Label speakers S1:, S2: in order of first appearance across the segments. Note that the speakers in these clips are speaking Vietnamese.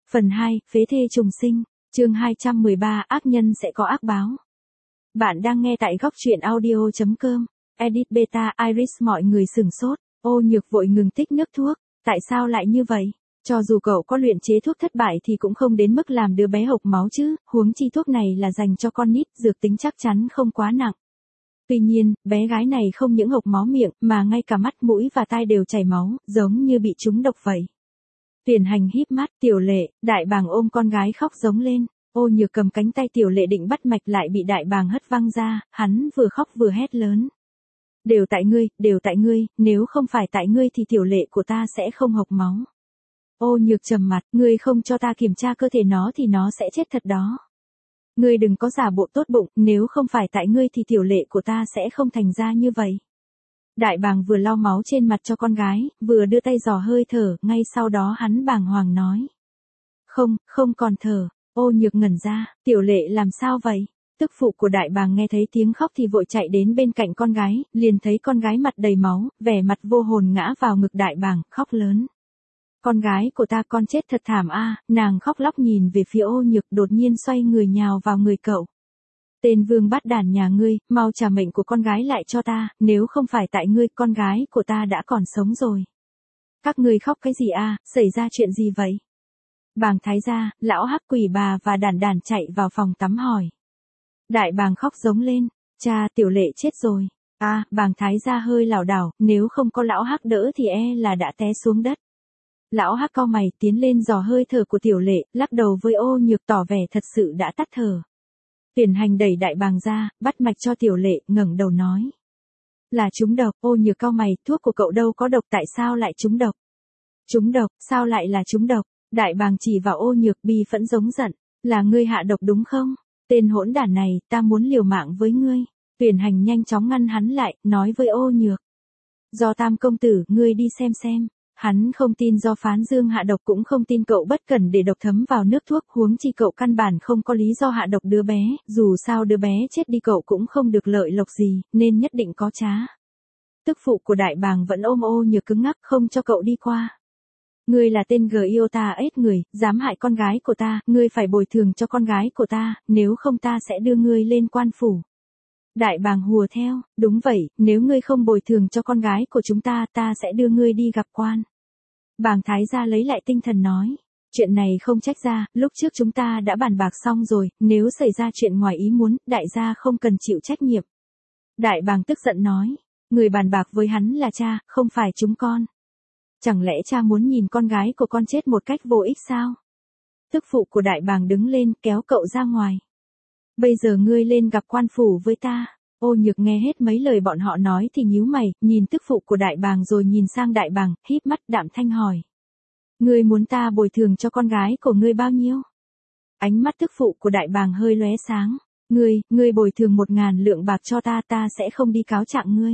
S1: Phần 2, phế thê trùng sinh, chương 213, ác nhân sẽ có ác báo. Bạn đang nghe tại góc truyện audio.com, edit beta Iris. Mọi người sửng sốt, Ô Nhược vội ngừng tích nước thuốc, tại sao lại như vậy? Cho dù cậu có luyện chế thuốc thất bại thì cũng không đến mức làm đứa bé hộc máu chứ, huống chi thuốc này là dành cho con nít, dược tính chắc chắn không quá nặng. Tuy nhiên, bé gái này không những hộc máu miệng mà ngay cả mắt mũi và tai đều chảy máu, giống như bị trúng độc vậy. Tiền Hành híp mắt, Tiểu Lệ, Đại Bàng ôm con gái khóc giống lên. Ô Nhược cầm cánh tay Tiểu Lệ định bắt mạch lại bị Đại Bàng hất văng ra, hắn vừa khóc vừa hét lớn. Đều tại ngươi, nếu không phải tại ngươi thì Tiểu Lệ của ta sẽ không hộc máu. Ô Nhược trầm mặt, ngươi không cho ta kiểm tra cơ thể nó thì nó sẽ chết thật đó. Ngươi đừng có giả bộ tốt bụng, nếu không phải tại ngươi thì Tiểu Lệ của ta sẽ không thành ra như vậy. Đại Bàng vừa lau máu trên mặt cho con gái, vừa đưa tay dò hơi thở, ngay sau đó hắn bàng hoàng nói. Không còn thở. Ô Nhược ngẩn ra, Tiểu Lệ làm sao vậy? Tức phụ của Đại Bàng nghe thấy tiếng khóc thì vội chạy đến bên cạnh con gái, liền thấy con gái mặt đầy máu, vẻ mặt vô hồn ngã vào ngực Đại Bàng, khóc lớn. Con gái của ta, con chết thật thảm a. Nàng khóc lóc nhìn về phía Ô Nhược, đột nhiên xoay người nhào vào người cậu. Tên vương bát đản nhà ngươi, mau trả mệnh của con gái lại cho ta, nếu không phải tại ngươi, con gái của ta đã còn sống rồi. Các ngươi khóc cái gì a? Xảy ra chuyện gì vậy? Bàng Thái gia, lão hắc quỷ bà và Đản Đản chạy vào phòng tắm hỏi. Đại Bàng khóc giống lên, cha, Tiểu Lệ chết rồi. Bàng Thái gia hơi lảo đảo, nếu không có lão hắc đỡ thì là đã té xuống đất. Lão hắc cau mày tiến lên dò hơi thở của Tiểu Lệ, lắc đầu với Ô Nhược tỏ vẻ thật sự đã tắt thở. Tiền Hành đẩy Đại Bàng ra, bắt mạch cho Tiểu Lệ, ngẩng đầu nói. Là trúng độc. Ô Nhược cau mày, thuốc của cậu đâu có độc, tại sao lại trúng độc? Trúng độc, sao lại là trúng độc? Đại Bàng chỉ vào Ô Nhược bi phẫn giống giận. Là ngươi hạ độc đúng không? Tên hỗn đản này, ta muốn liều mạng với ngươi. Tiền Hành nhanh chóng ngăn hắn lại, nói với Ô Nhược. Do Tam công tử, ngươi đi xem. Hắn không tin do Phán Dương hạ độc, cũng không tin cậu bất cẩn để độc thấm vào nước thuốc, huống chi cậu căn bản không có lý do hạ độc đứa bé, dù sao đứa bé chết đi cậu cũng không được lợi lộc gì, nên nhất định có trá. Tức phụ của Đại Bàng vẫn ôm Ô Nhược cứng ngắc không cho cậu đi qua. Ngươi là tên Iota ết người, dám hại con gái của ta, ngươi phải bồi thường cho con gái của ta, nếu không ta sẽ đưa ngươi lên quan phủ. Đại Bàng hùa theo, đúng vậy, nếu ngươi không bồi thường cho con gái của chúng ta, ta sẽ đưa ngươi đi gặp quan. Bàng Thái gia lấy lại tinh thần nói, chuyện này không trách gia, lúc trước chúng ta đã bàn bạc xong rồi, nếu xảy ra chuyện ngoài ý muốn, đại gia không cần chịu trách nhiệm. Đại Bàng tức giận nói, người bàn bạc với hắn là cha, không phải chúng con. Chẳng lẽ cha muốn nhìn con gái của con chết một cách vô ích sao? Tức phụ của Đại Bàng đứng lên, kéo cậu ra ngoài. Bây giờ ngươi lên gặp quan phủ với ta. Ô Nhược nghe hết mấy lời bọn họ nói thì nhíu mày, nhìn tức phụ của Đại Bàng rồi nhìn sang Đại Bàng, híp mắt đạm thanh hỏi. Ngươi muốn ta bồi thường cho con gái của ngươi bao nhiêu? Ánh mắt tức phụ của Đại Bàng hơi lóe sáng. Ngươi bồi thường 1.000 lượng bạc cho ta, ta sẽ không đi cáo trạng ngươi.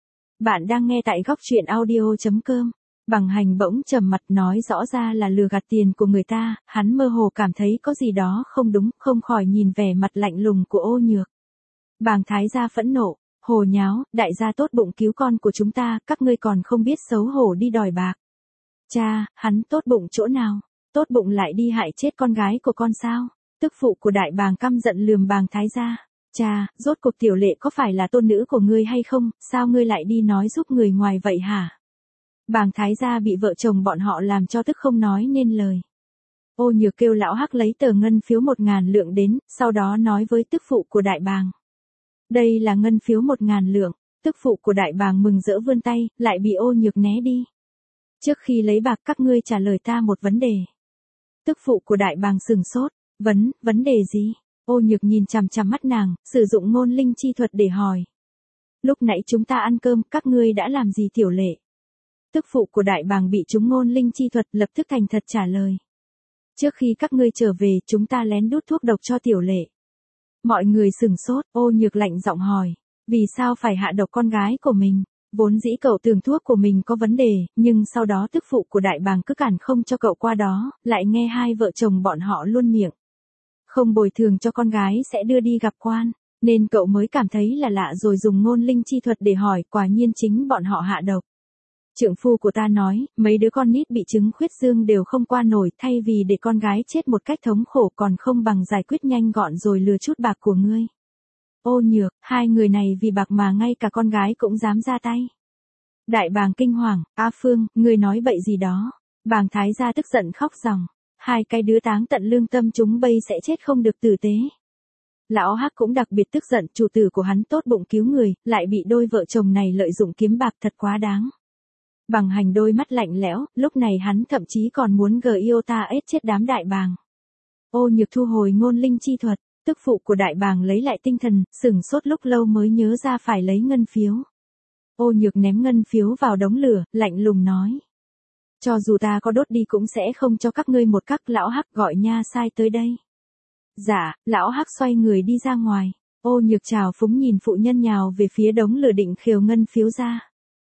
S1: Bạn đang nghe tại góc truyện audio.com. Bằng Hành bỗng trầm mặt nói rõ ra là lừa gạt tiền của người ta, hắn mơ hồ cảm thấy có gì đó không đúng, không khỏi nhìn vẻ mặt lạnh lùng của Ô Nhược. Bàng Thái gia phẫn nộ, hồ nháo, đại gia tốt bụng cứu con của chúng ta, các ngươi còn không biết xấu hổ đi đòi bạc. Cha, hắn tốt bụng chỗ nào? Tốt bụng lại đi hại chết con gái của con sao? Tức phụ của Đại Bàng căm giận lườm Bàng Thái gia. Cha, rốt cuộc Tiểu Lệ có phải là tôn nữ của ngươi hay không, sao ngươi lại đi nói giúp người ngoài vậy hả? Bàng Thái gia bị vợ chồng bọn họ làm cho tức không nói nên lời. Ô Nhược kêu lão hắc lấy tờ ngân phiếu 1.000 lượng đến, sau đó nói với tức phụ của Đại Bàng. Đây là ngân phiếu 1.000 lượng, tức phụ của Đại Bàng mừng rỡ vươn tay, lại bị Ô Nhược né đi. Trước khi lấy bạc các ngươi trả lời ta một vấn đề. Tức phụ của Đại Bàng sừng sốt, vấn đề gì? Ô Nhược nhìn chằm chằm mắt nàng, sử dụng ngôn linh chi thuật để hỏi. Lúc nãy chúng ta ăn cơm, các ngươi đã làm gì Tiểu Lệ? Tức phụ của Đại Bàng bị trúng ngôn linh chi thuật, lập tức thành thật trả lời. Trước khi các ngươi trở về, chúng ta lén đút thuốc độc cho Tiểu Lệ. Mọi người sừng sốt, Ô Nhược lạnh giọng hỏi, vì sao phải hạ độc con gái của mình? Vốn dĩ cậu tưởng thuốc của mình có vấn đề, nhưng sau đó tức phụ của Đại Bàng cứ cản không cho cậu qua đó, lại nghe hai vợ chồng bọn họ luôn miệng. Không bồi thường cho con gái sẽ đưa đi gặp quan, nên cậu mới cảm thấy là lạ rồi dùng ngôn linh chi thuật để hỏi, quả nhiên chính bọn họ hạ độc. Trượng phu của ta nói, mấy đứa con nít bị chứng khuyết dương đều không qua nổi, thay vì để con gái chết một cách thống khổ còn không bằng giải quyết nhanh gọn rồi lừa chút bạc của ngươi. Ô Nhược, hai người này vì bạc mà ngay cả con gái cũng dám ra tay. Đại bàng kinh hoàng, A Phương, ngươi nói bậy gì đó. Bàng thái gia tức giận khóc ròng. Hai cái đứa táng tận lương tâm chúng bây sẽ chết không được tử tế. Lão Hắc cũng đặc biệt tức giận, chủ tử của hắn tốt bụng cứu người, lại bị đôi vợ chồng này lợi dụng kiếm bạc thật quá đáng. Bằng Hành đôi mắt lạnh lẽo, lúc này hắn thậm chí còn muốn Giota ết chết đám đại bàng. Ô Nhược thu hồi ngôn linh chi thuật, tức phụ của đại bàng lấy lại tinh thần, sửng sốt lúc lâu mới nhớ ra phải lấy ngân phiếu. Ô Nhược ném ngân phiếu vào đống lửa, lạnh lùng nói. Cho dù ta có đốt đi cũng sẽ không cho các ngươi một các. Lão Hắc gọi Nha Sai tới đây. Dạ, lão Hắc xoay người đi ra ngoài. Ô Nhược trào phúng nhìn phụ nhân nhào về phía đống lửa định khều ngân phiếu ra.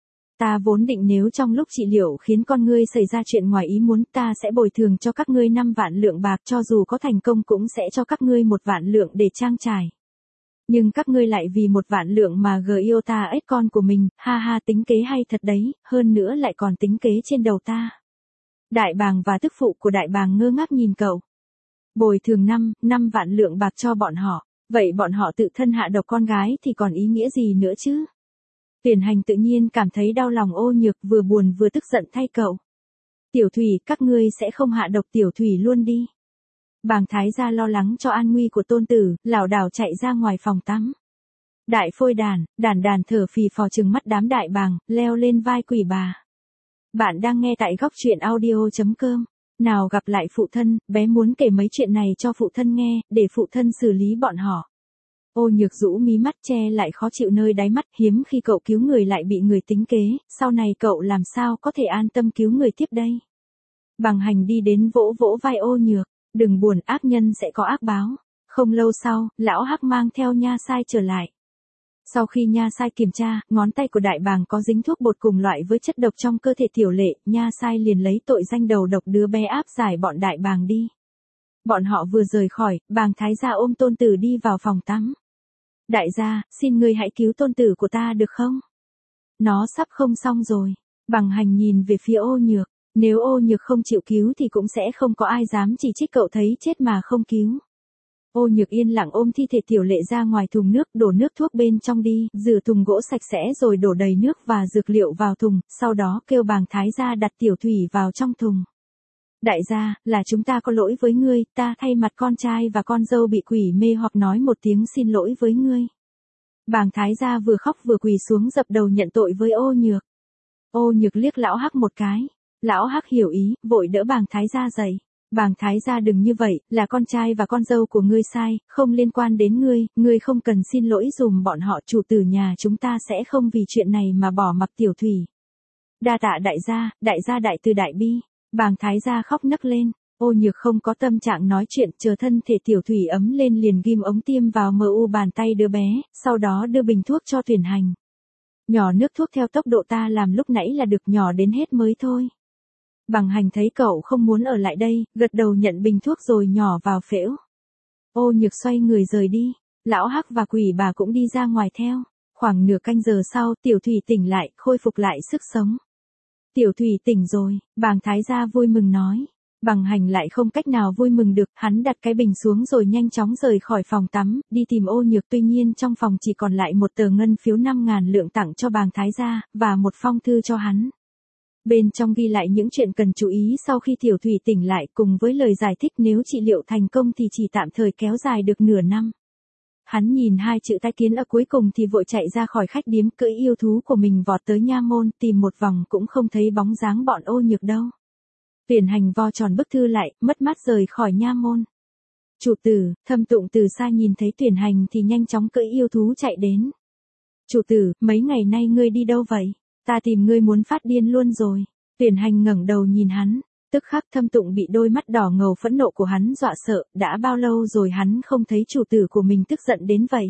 S1: Ta vốn định nếu trong lúc trị liệu khiến con ngươi xảy ra chuyện ngoài ý muốn, ta sẽ bồi thường cho các ngươi 5 vạn lượng bạc, cho dù có thành công cũng sẽ cho các ngươi 1 vạn lượng để trang trải. Nhưng các ngươi lại vì 1 vạn lượng mà Giota ết con của mình, ha ha, tính kế hay thật đấy, hơn nữa lại còn tính kế trên đầu ta. Đại bàng và tức phụ của đại bàng ngơ ngác nhìn cậu. Bồi thường 5 vạn lượng bạc cho bọn họ, vậy bọn họ tự thân hạ độc con gái thì còn ý nghĩa gì nữa chứ? Tuyển Hành tự nhiên cảm thấy đau lòng Ô Nhược, vừa buồn vừa tức giận thay cậu. Tiểu Thủy, các ngươi sẽ không hạ độc Tiểu Thủy luôn đi. Bàng thái gia lo lắng cho an nguy của tôn tử, lảo đảo chạy ra ngoài phòng tắm. Đại phôi đàn thở phì phò trừng mắt đám đại bàng, leo lên vai quỷ bà. Bạn đang nghe tại góc truyện audio.com. Nào gặp lại phụ thân, bé muốn kể mấy chuyện này cho phụ thân nghe, để phụ thân xử lý bọn họ. Ô Nhược rũ mí mắt che lại khó chịu nơi đáy mắt, hiếm khi cậu cứu người lại bị người tính kế, sau này cậu làm sao có thể an tâm cứu người tiếp đây. Bằng Hành đi đến vỗ vỗ vai Ô Nhược, đừng buồn, ác nhân sẽ có ác báo. Không lâu sau, lão Hắc mang theo Nha Sai trở lại. Sau khi Nha Sai kiểm tra, ngón tay của đại bàng có dính thuốc bột cùng loại với chất độc trong cơ thể Tiểu Lệ, Nha Sai liền lấy tội danh đầu độc đứa bé áp giải bọn đại bàng đi. Bọn họ vừa rời khỏi, bàng thái gia ôm tôn tử đi vào phòng tắm. Đại gia, xin ngươi hãy cứu tôn tử của ta được không? Nó sắp không xong rồi. Bằng Hành nhìn về phía Ô Nhược. Nếu Ô Nhược không chịu cứu thì cũng sẽ không có ai dám chỉ trích cậu thấy chết mà không cứu. Ô Nhược yên lặng ôm thi thể Tiểu Lệ ra ngoài thùng nước, đổ nước thuốc bên trong đi, rửa thùng gỗ sạch sẽ rồi đổ đầy nước và dược liệu vào thùng, sau đó kêu bàng thái gia đặt Tiểu Thủy vào trong thùng. Đại gia, là chúng ta có lỗi với ngươi, ta thay mặt con trai và con dâu bị quỷ mê hoặc nói một tiếng xin lỗi với ngươi. Bàng thái gia vừa khóc vừa quỳ xuống dập đầu nhận tội với Ô Nhược. Ô Nhược liếc lão Hắc một cái. Lão Hắc hiểu ý, vội đỡ bàng thái gia dậy. Bàng thái gia đừng như vậy, là con trai và con dâu của ngươi sai, không liên quan đến ngươi, ngươi không cần xin lỗi dùm bọn họ, chủ tử nhà chúng ta sẽ không vì chuyện này mà bỏ mặc Tiểu Thủy. Đa tạ đại gia đại từ đại bi. Bàng thái gia khóc nấc lên. Ô Nhược không có tâm trạng nói chuyện, chờ thân thể Tiểu Thủy ấm lên liền ghim ống tiêm vào mu bàn tay đứa bé, sau đó đưa bình thuốc cho Tuyển Hành. Nhỏ nước thuốc theo tốc độ ta làm lúc nãy là được, nhỏ đến hết mới thôi. Bằng Hành thấy cậu không muốn ở lại đây, gật đầu nhận bình thuốc rồi nhỏ vào phễu. Ô Nhược xoay người rời đi. Lão Hắc và quỷ bà cũng đi ra ngoài theo. Khoảng nửa canh giờ sau, Tiểu Thủy tỉnh lại, khôi phục lại sức sống. Tiểu Thủy tỉnh rồi, bàng thái gia vui mừng nói. Bằng Hành lại không cách nào vui mừng được, hắn đặt cái bình xuống rồi nhanh chóng rời khỏi phòng tắm, đi tìm Ô Nhược, tuy nhiên trong phòng chỉ còn lại một tờ ngân phiếu 5.000 lượng tặng cho bàng thái gia, và một phong thư cho hắn. Bên trong ghi lại những chuyện cần chú ý sau khi Tiểu Thủy tỉnh lại, cùng với lời giải thích nếu trị liệu thành công thì chỉ tạm thời kéo dài được nửa năm. Hắn nhìn hai chữ tai kiến ở cuối cùng thì vội chạy ra khỏi khách điếm, cưỡi yêu thú của mình vọt tới nha môn, tìm một vòng cũng không thấy bóng dáng bọn Ô Nhược đâu. Tuyển Hành vo tròn bức thư lại, mất mát rời khỏi nha môn. Chủ tử, Thâm Tụng từ xa nhìn thấy Tuyển Hành thì nhanh chóng cưỡi yêu thú chạy đến. Chủ tử, mấy ngày nay ngươi đi đâu vậy? Ta tìm ngươi muốn phát điên luôn rồi. Tuyển Hành ngẩng đầu nhìn hắn. Tức khắc Thâm Tụng bị đôi mắt đỏ ngầu phẫn nộ của hắn dọa sợ, đã bao lâu rồi hắn không thấy chủ tử của mình tức giận đến vậy.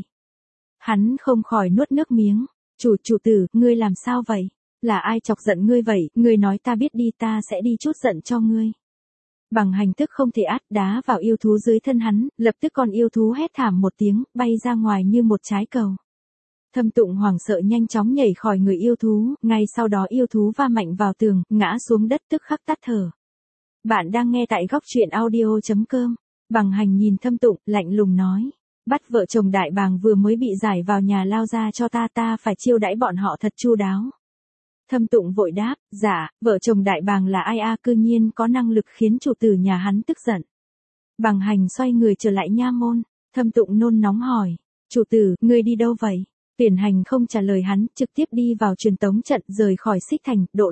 S1: Hắn không khỏi nuốt nước miếng. Chủ tử, ngươi làm sao vậy? Là ai chọc giận ngươi vậy? Ngươi nói ta biết đi, ta sẽ đi chút giận cho ngươi. Bằng Hành tức không thể át, đá vào yêu thú dưới thân hắn, lập tức con yêu thú hét thảm một tiếng, bay ra ngoài như một trái cầu. Thâm Tụng hoảng sợ nhanh chóng nhảy khỏi người yêu thú, ngay sau đó yêu thú va mạnh vào tường, ngã xuống đất tức khắc tắt thở. Bạn đang nghe tại góc truyện audio.com. Bằng Hành nhìn Thâm Tụng, lạnh lùng nói. Bắt vợ chồng đại bàng vừa mới bị giải vào nhà lao ra cho ta phải chiêu đãi bọn họ thật chu đáo. Thâm Tụng vội đáp, dạ, vợ chồng đại bàng là ai cư nhiên có năng lực khiến chủ tử nhà hắn tức giận. Bằng Hành xoay người trở lại nha môn, Thâm Tụng nôn nóng hỏi, chủ tử, ngươi đi đâu vậy? Tuyển Hành không trả lời hắn, trực tiếp đi vào truyền tống trận rời khỏi Xích Thành, độ.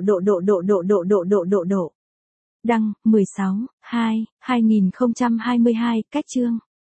S1: Đăng, 16/2/2022, cách chương.